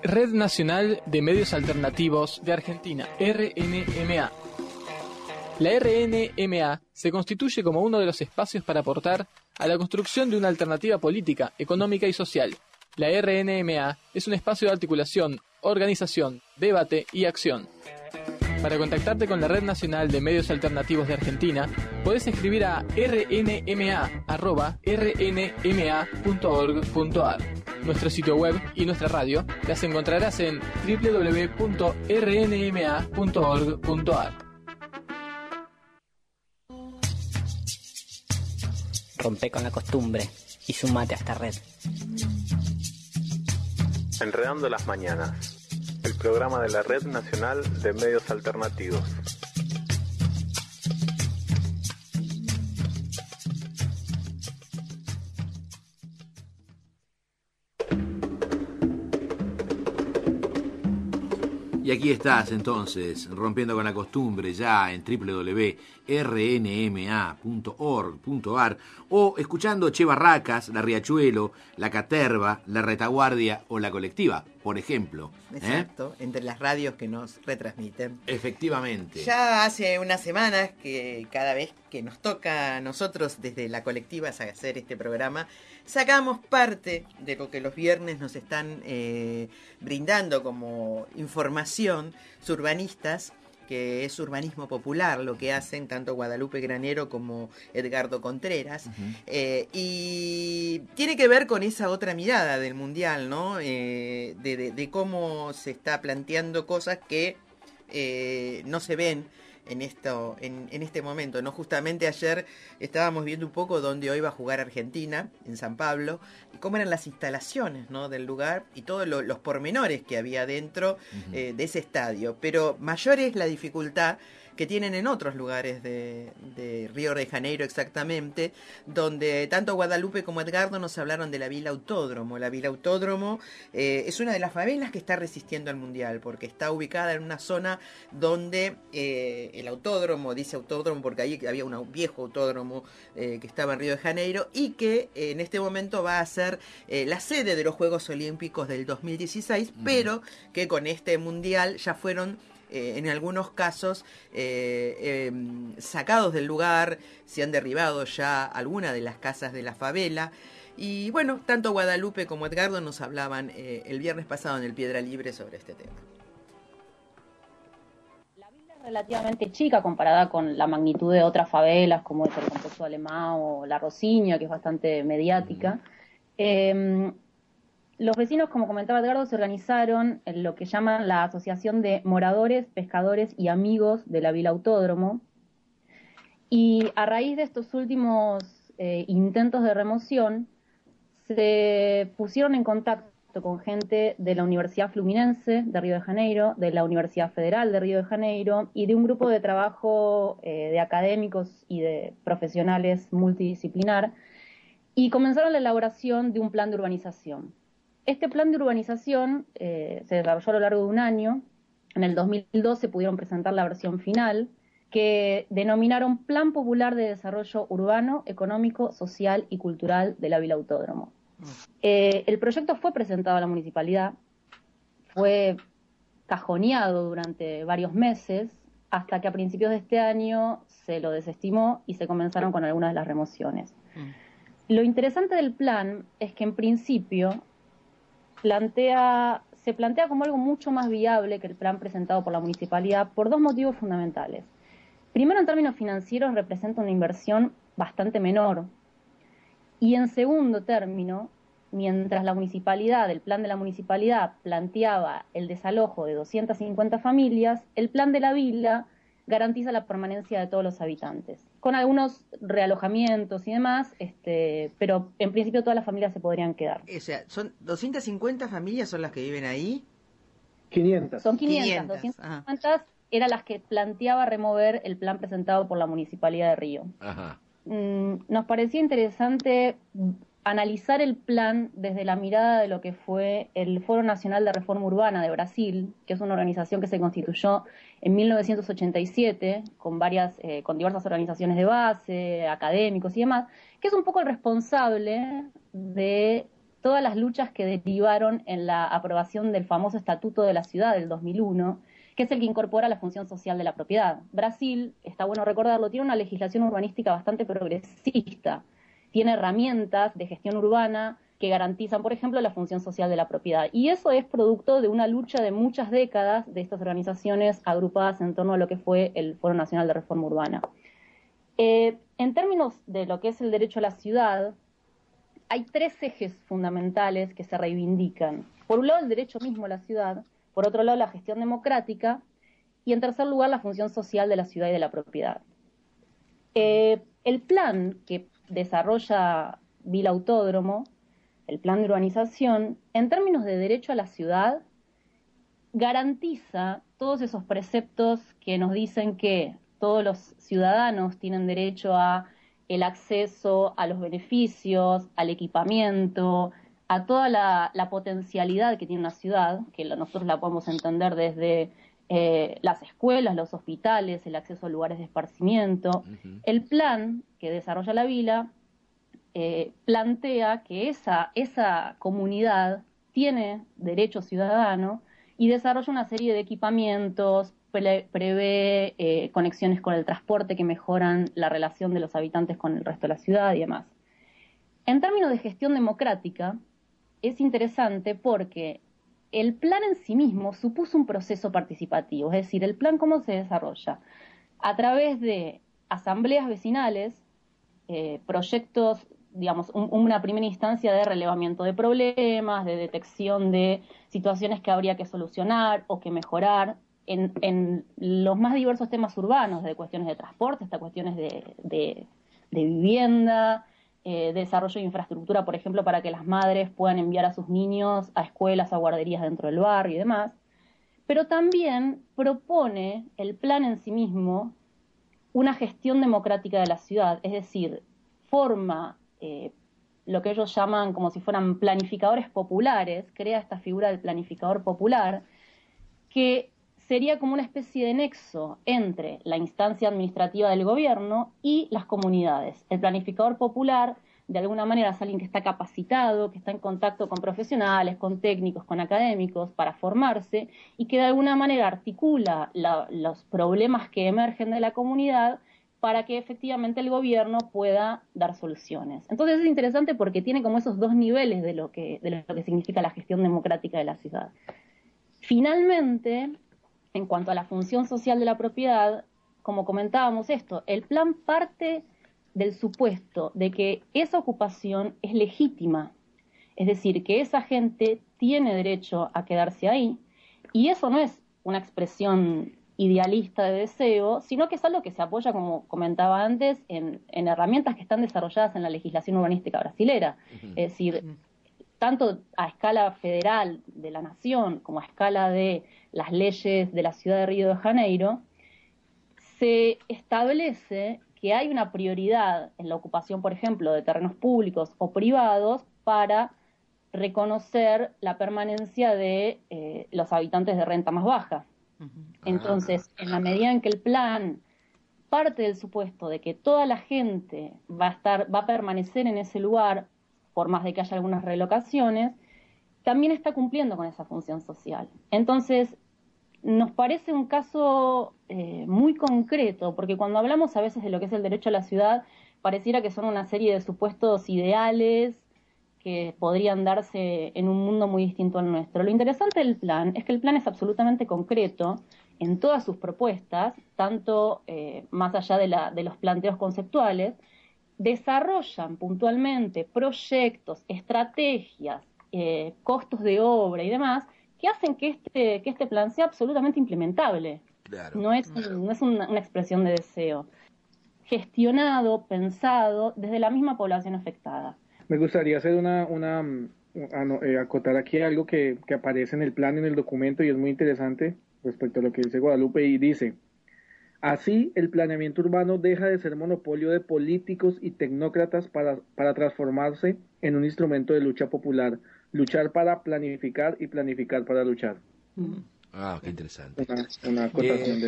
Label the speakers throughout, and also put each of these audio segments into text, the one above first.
Speaker 1: Red Nacional de Medios Alternativos de Argentina, RNMA. La RNMA se constituye como uno de los espacios para aportar a la construcción de una alternativa política, económica y social. La RNMA es un espacio de articulación, organización, debate y acción. Para contactarte con la Red Nacional de Medios Alternativos de Argentina, podés escribir a rnma@rnma.org.ar. Nuestro sitio web y nuestra radio las encontrarás en www.rnma.org.ar.
Speaker 2: Rompe con la costumbre y sumate a esta red.
Speaker 3: Enredando las mañanas, el programa de la Red Nacional de Medios Alternativos.
Speaker 4: Y aquí estás entonces, rompiendo con la costumbre, ya en www.rnma.org.ar o escuchando Che Barracas, La Riachuelo, La Caterva, La Retaguardia o La Colectiva, por ejemplo.
Speaker 5: Exacto, entre las radios que nos retransmiten.
Speaker 4: Efectivamente.
Speaker 5: Ya hace unas semanas que cada vez que nos toca a nosotros desde La Colectiva hacer este programa, sacamos parte de lo que los viernes nos están brindando como información surbanistas, que es urbanismo popular, lo que hacen tanto Guadalupe Granero como Edgardo Contreras. Y tiene que ver con esa otra mirada del Mundial, ¿no? De cómo se está planteando cosas que no se ven en este momento, ¿no? Justamente ayer estábamos viendo un poco dónde hoy va a jugar Argentina, en San Pablo, y cómo eran las instalaciones, ¿no?, del lugar y todos los pormenores que había dentro de ese estadio. Pero mayor es la dificultad que tienen en otros lugares de Río de Janeiro exactamente, donde tanto Guadalupe como Edgardo nos hablaron de la Vila Autódromo. La Vila Autódromo es una de las favelas que está resistiendo al Mundial, porque está ubicada en una zona donde el autódromo, dice autódromo porque ahí había un viejo autódromo que estaba en Río de Janeiro, y que en este momento va a ser la sede de los Juegos Olímpicos del 2016, pero que con este Mundial ya fueron en algunos casos sacados del lugar, se han derribado ya algunas de las casas de la favela. Y bueno, tanto Guadalupe como Edgardo nos hablaban el viernes pasado en el Piedra Libre sobre este tema.
Speaker 6: La villa es relativamente chica comparada con la magnitud de otras favelas como es el Complejo Alemán o la Rosiña, que es bastante mediática. Los vecinos, como comentaba Edgardo, se organizaron en lo que llaman la Asociación de Moradores, Pescadores y Amigos de la Vila Autódromo. Y a raíz de estos últimos intentos de remoción, se pusieron en contacto con gente de la Universidad Fluminense de Río de Janeiro, de la Universidad Federal de Río de Janeiro y de un grupo de trabajo de académicos y de profesionales multidisciplinar, y comenzaron la elaboración de un plan de urbanización. Este plan de urbanización se desarrolló a lo largo de un año. En el 2012 pudieron presentar la versión final, que denominaron Plan Popular de Desarrollo Urbano, Económico, Social y Cultural de la Vila Autódromo. El proyecto fue presentado a la municipalidad, fue cajoneado durante varios meses, hasta que a principios de este año se lo desestimó y se comenzaron con algunas de las remociones. Lo interesante del plan es que en principio se plantea como algo mucho más viable que el plan presentado por la municipalidad por dos motivos fundamentales. Primero, en términos financieros, representa una inversión bastante menor. Y en segundo término, mientras el plan de la municipalidad planteaba el desalojo de 250 familias, el plan de la vila garantiza la permanencia de todos los habitantes, con algunos realojamientos y demás, pero en principio todas las familias se podrían quedar.
Speaker 5: O sea, ¿son 250 familias son las que viven ahí?
Speaker 7: 500.
Speaker 6: Son 500. 250 eran las que planteaba remover el plan presentado por la Municipalidad de Río.
Speaker 4: Ajá.
Speaker 6: Nos parecía interesante analizar el plan desde la mirada de lo que fue el Foro Nacional de Reforma Urbana de Brasil, que es una organización que se constituyó en 1987 con diversas organizaciones de base, académicos y demás, que es un poco el responsable de todas las luchas que derivaron en la aprobación del famoso Estatuto de la Ciudad del 2001, que es el que incorpora la función social de la propiedad. Brasil, está bueno recordarlo, tiene una legislación urbanística bastante progresista, tiene herramientas de gestión urbana que garantizan, por ejemplo, la función social de la propiedad. Y eso es producto de una lucha de muchas décadas de estas organizaciones agrupadas en torno a lo que fue el Foro Nacional de Reforma Urbana. En términos de lo que es el derecho a la ciudad, hay tres ejes fundamentales que se reivindican. Por un lado, el derecho mismo a la ciudad, por otro lado, la gestión democrática, y en tercer lugar, la función social de la ciudad y de la propiedad. El plan que desarrolla Vila Autódromo, el plan de urbanización, en términos de derecho a la ciudad, garantiza todos esos preceptos que nos dicen que todos los ciudadanos tienen derecho a el acceso a los beneficios, al equipamiento, a toda la potencialidad que tiene una ciudad, que nosotros la podemos entender desde las escuelas, los hospitales, el acceso a lugares de esparcimiento. El plan que desarrolla la Vila plantea que esa comunidad tiene derecho ciudadano y desarrolla una serie de equipamientos, prevé conexiones con el transporte que mejoran la relación de los habitantes con el resto de la ciudad y demás. En términos de gestión democrática, es interesante porque el plan en sí mismo supuso un proceso participativo, es decir, el plan cómo se desarrolla a través de asambleas vecinales, proyectos, digamos, una primera instancia de relevamiento de problemas, de detección de situaciones que habría que solucionar o que mejorar en los más diversos temas urbanos, de cuestiones de transporte hasta cuestiones de vivienda, desarrollo de infraestructura, por ejemplo, para que las madres puedan enviar a sus niños a escuelas, a guarderías dentro del barrio y demás. Pero también propone el plan en sí mismo una gestión democrática de la ciudad, es decir, forma lo que ellos llaman como si fueran planificadores populares, crea esta figura del planificador popular, que sería como una especie de nexo entre la instancia administrativa del gobierno y las comunidades. El planificador popular, de alguna manera, es alguien que está capacitado, que está en contacto con profesionales, con técnicos, con académicos, para formarse, y que de alguna manera articula los problemas que emergen de la comunidad para que efectivamente el gobierno pueda dar soluciones. Entonces es interesante porque tiene como esos dos niveles de lo que significa la gestión democrática de la ciudad. Finalmente, en cuanto a la función social de la propiedad, como comentábamos esto, el plan parte del supuesto de que esa ocupación es legítima, es decir, que esa gente tiene derecho a quedarse ahí, y eso no es una expresión idealista de deseo, sino que es algo que se apoya, como comentaba antes, en herramientas que están desarrolladas en la legislación urbanística brasilera, es decir, tanto a escala federal de la nación como a escala de las leyes de la ciudad de Río de Janeiro, se establece que hay una prioridad en la ocupación, por ejemplo, de terrenos públicos o privados para reconocer la permanencia de los habitantes de renta más baja. Entonces, en la medida en que el plan parte del supuesto de que toda la gente va a permanecer en ese lugar, por más de que haya algunas relocaciones, también está cumpliendo con esa función social. Entonces, nos parece un caso muy concreto, porque cuando hablamos a veces de lo que es el derecho a la ciudad, pareciera que son una serie de supuestos ideales que podrían darse en un mundo muy distinto al nuestro. Lo interesante del plan es que el plan es absolutamente concreto en todas sus propuestas, tanto más allá de los planteos conceptuales, desarrollan puntualmente proyectos, estrategias, costos de obra y demás, que hacen que este plan sea absolutamente implementable. Claro. No es una expresión de deseo. Gestionado, pensado desde la misma población afectada.
Speaker 7: Me gustaría hacer acotar aquí algo que aparece en el plan, en el documento, y es muy interesante respecto a lo que dice Guadalupe, y dice: así, el planeamiento urbano deja de ser monopolio de políticos y tecnócratas para transformarse en un instrumento de lucha popular. Luchar para planificar y planificar para luchar.
Speaker 4: Ah, qué interesante.
Speaker 7: Una acotación del...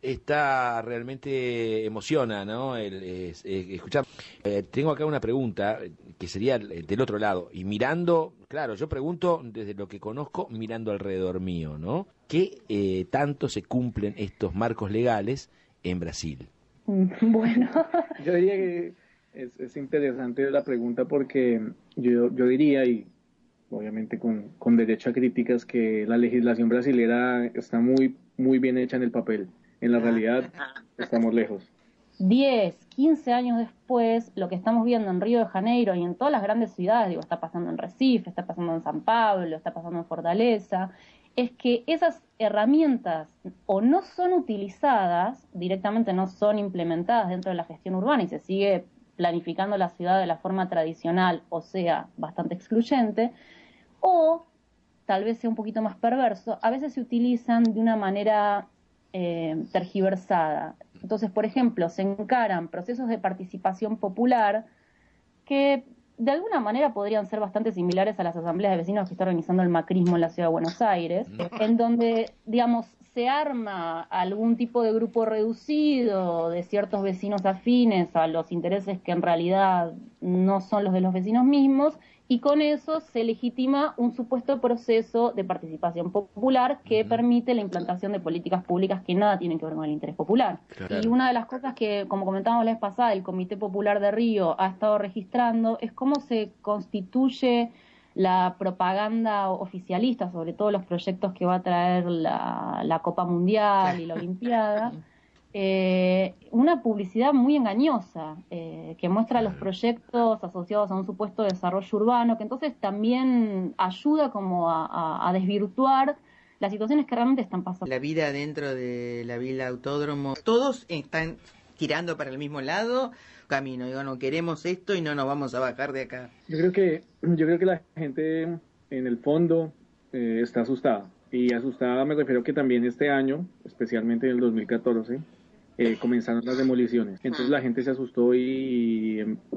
Speaker 4: Está realmente emociona, ¿no? Escuchar. Tengo acá una pregunta que sería del otro lado. Y mirando, claro, yo pregunto desde lo que conozco, mirando alrededor mío, ¿no? ¿Qué tanto se cumplen estos marcos legales en Brasil?
Speaker 6: Bueno.
Speaker 7: Yo diría que es interesante la pregunta porque yo diría, y obviamente con derecho a críticas, que la legislación brasilera está muy, muy bien hecha en el papel. En la realidad estamos lejos.
Speaker 6: 10, 15 años después, lo que estamos viendo en Río de Janeiro y en todas las grandes ciudades, digo, está pasando en Recife, está pasando en San Pablo, está pasando en Fortaleza, es que esas herramientas o no son utilizadas, directamente no son implementadas dentro de la gestión urbana y se sigue planificando la ciudad de la forma tradicional, o sea, bastante excluyente, o tal vez sea un poquito más perverso, a veces se utilizan de una manera tergiversada. Entonces, por ejemplo, se encaran procesos de participación popular que de alguna manera podrían ser bastante similares a las asambleas de vecinos que está organizando el macrismo en la ciudad de Buenos Aires, en donde, digamos, se arma algún tipo de grupo reducido de ciertos vecinos afines a los intereses que en realidad no son los de los vecinos mismos, y con eso se legitima un supuesto proceso de participación popular que permite la implantación de políticas públicas que nada tienen que ver con el interés popular. Claro. Y una de las cosas que, como comentábamos la vez pasada, el Comité Popular de Río ha estado registrando es cómo se constituye la propaganda oficialista, sobre todo los proyectos que va a traer la Copa Mundial y la Olimpiada. Una publicidad muy engañosa que muestra los proyectos asociados a un supuesto desarrollo urbano, que entonces también ayuda como a desvirtuar las situaciones que realmente están pasando.
Speaker 5: La vida dentro de la Vila Autódromo, todos están tirando para el mismo lado, camino, digo, no queremos esto y no nos vamos a bajar de acá.
Speaker 7: Yo creo que la gente en el fondo está asustada, y asustada me refiero que también este año, especialmente en el 2014, comenzaron las demoliciones. Entonces la gente se asustó y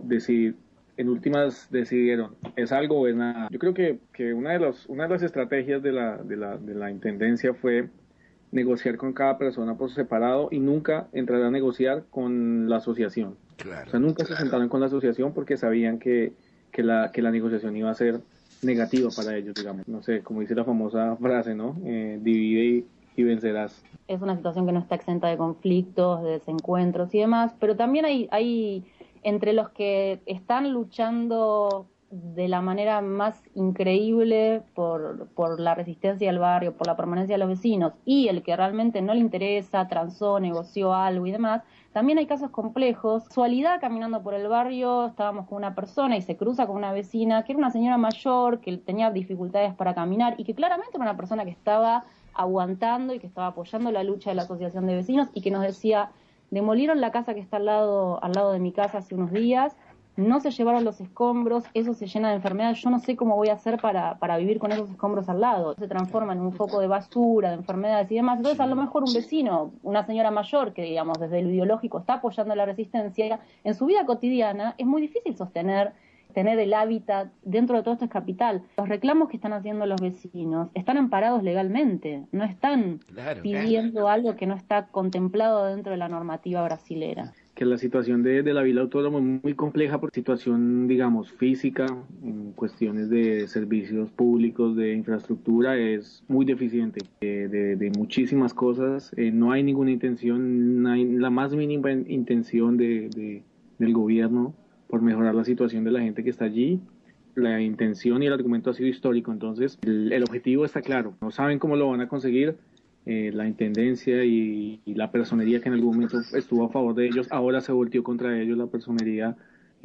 Speaker 7: en últimas decidieron, ¿es algo o es nada? Yo creo que una de las estrategias de la intendencia fue negociar con cada persona por separado y nunca entrar a negociar con la asociación. Claro, o sea, nunca se sentaron con la asociación porque sabían que la negociación iba a ser negativa para ellos, digamos. No sé, como dice la famosa frase, ¿no? Divide y vencerás.
Speaker 6: Es una situación que no está exenta de conflictos, de desencuentros y demás, pero también hay entre los que están luchando de la manera más increíble por la resistencia del barrio, por la permanencia de los vecinos, y el que realmente no le interesa, transó, negoció algo y demás. También hay casos complejos. Casualidad, caminando por el barrio, estábamos con una persona y se cruza con una vecina que era una señora mayor, que tenía dificultades para caminar y que claramente era una persona que estaba aguantando y que estaba apoyando la lucha de la asociación de vecinos y que nos decía: demolieron la casa que está al lado de mi casa hace unos días, no se llevaron los escombros, eso se llena de enfermedades, yo no sé cómo voy a hacer para vivir con esos escombros al lado. Se transforma en un foco de basura, de enfermedades y demás. Entonces, a lo mejor un vecino, una señora mayor que, digamos, desde lo ideológico está apoyando la resistencia, en su vida cotidiana es muy difícil tener el hábitat dentro de todo esto es capital. Los reclamos que están haciendo los vecinos están amparados legalmente, no están pidiendo algo que no está contemplado dentro de la normativa brasilera.
Speaker 7: Que la situación de la Vila Autódromo es muy compleja por situación, digamos, física, en cuestiones de servicios públicos, de infraestructura, es muy deficiente de muchísimas cosas. No hay ninguna intención, no hay la más mínima intención del gobierno por mejorar la situación de la gente que está allí. La intención y el argumento ha sido histórico, entonces el objetivo está claro. No saben cómo lo van a conseguir. La intendencia y la personería que en algún momento estuvo a favor de ellos, ahora se volteó contra ellos la personería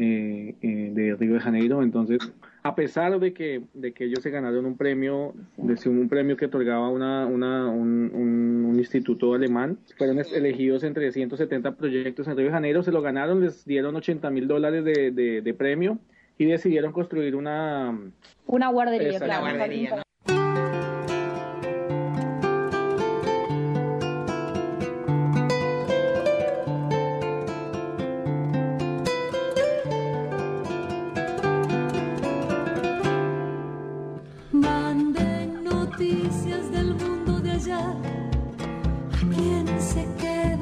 Speaker 7: de Río de Janeiro. Entonces, a pesar de que ellos se ganaron un premio que otorgaba un instituto alemán, fueron elegidos entre 170 proyectos en Río de Janeiro, se lo ganaron, les dieron $80.000 de premio y decidieron construir una
Speaker 6: guardería.
Speaker 5: Una guardería.
Speaker 8: Manden noticias del mundo de allá, a quien se queda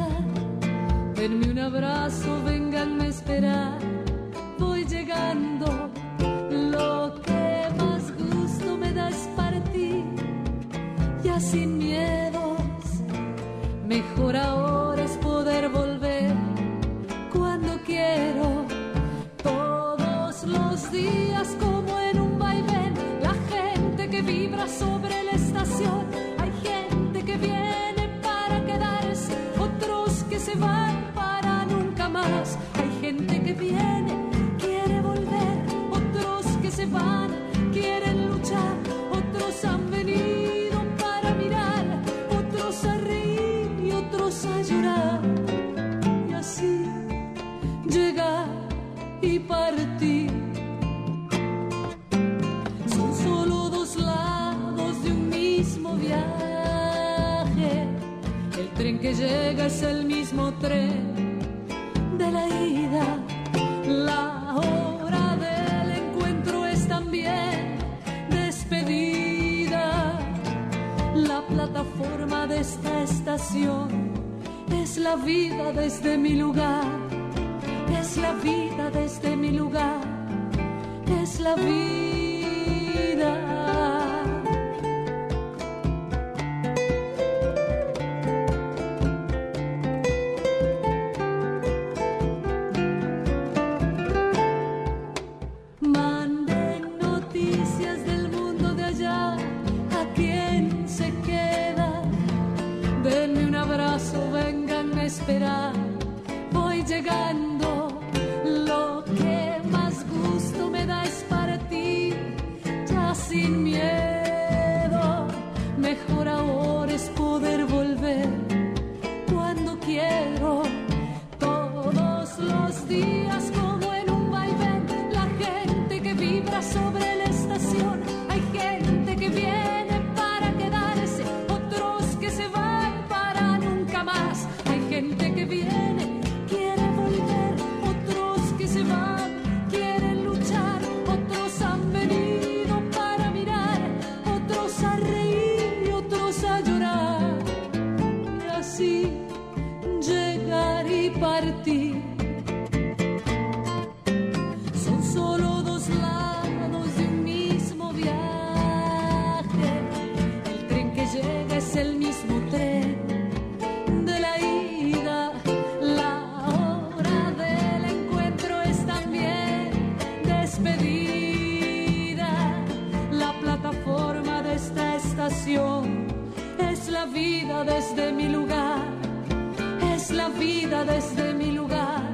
Speaker 8: abrazo, vénganme a esperar. Voy llegando, lo que más gusto me da es partir, ya sin miedos. Mejor ahora es poder volver cuando quiero. Todos los días como en un vaivén, la gente que vibra sobre la estación. Hay gente que viene para quedarse, otros que se van para nunca más. Hay gente que viene, quiere volver, otros que se van, quieren luchar. Otros han venido para mirar, otros a reír y otros a llorar. Y así llegar y partir. Son solo dos lados de un mismo viaje. El tren que llega es el mismo tren de la ida. La hora del encuentro es también despedida. La plataforma de esta estación es la vida desde mi lugar. Es la vida desde mi lugar. Es la vida. Manden noticias del mundo de allá a quien se queda. Denme un abrazo, vénganme a esperar. Voy llegando, lo que más gusto me da es partir, ya sin miedo. Mejor ahora es poder volver cuando quiero. Todos los días como en un vaivén, la gente que vibra sobre la estación. Hay gente que viene para quedarse, otros que se van para nunca más. Hay gente que viene, quiere volver, otros que se van, quieren luchar. Otros han venido para mirar, otros a reír y otros a llorar. Y así llegar y partir. Son solo dos lados de un mismo viaje. El tren que llega es el mismo tren de la ida. La hora del encuentro es también despedida. La plataforma de esta estación es la vida desde mi lugar. Es la vida desde mi lugar.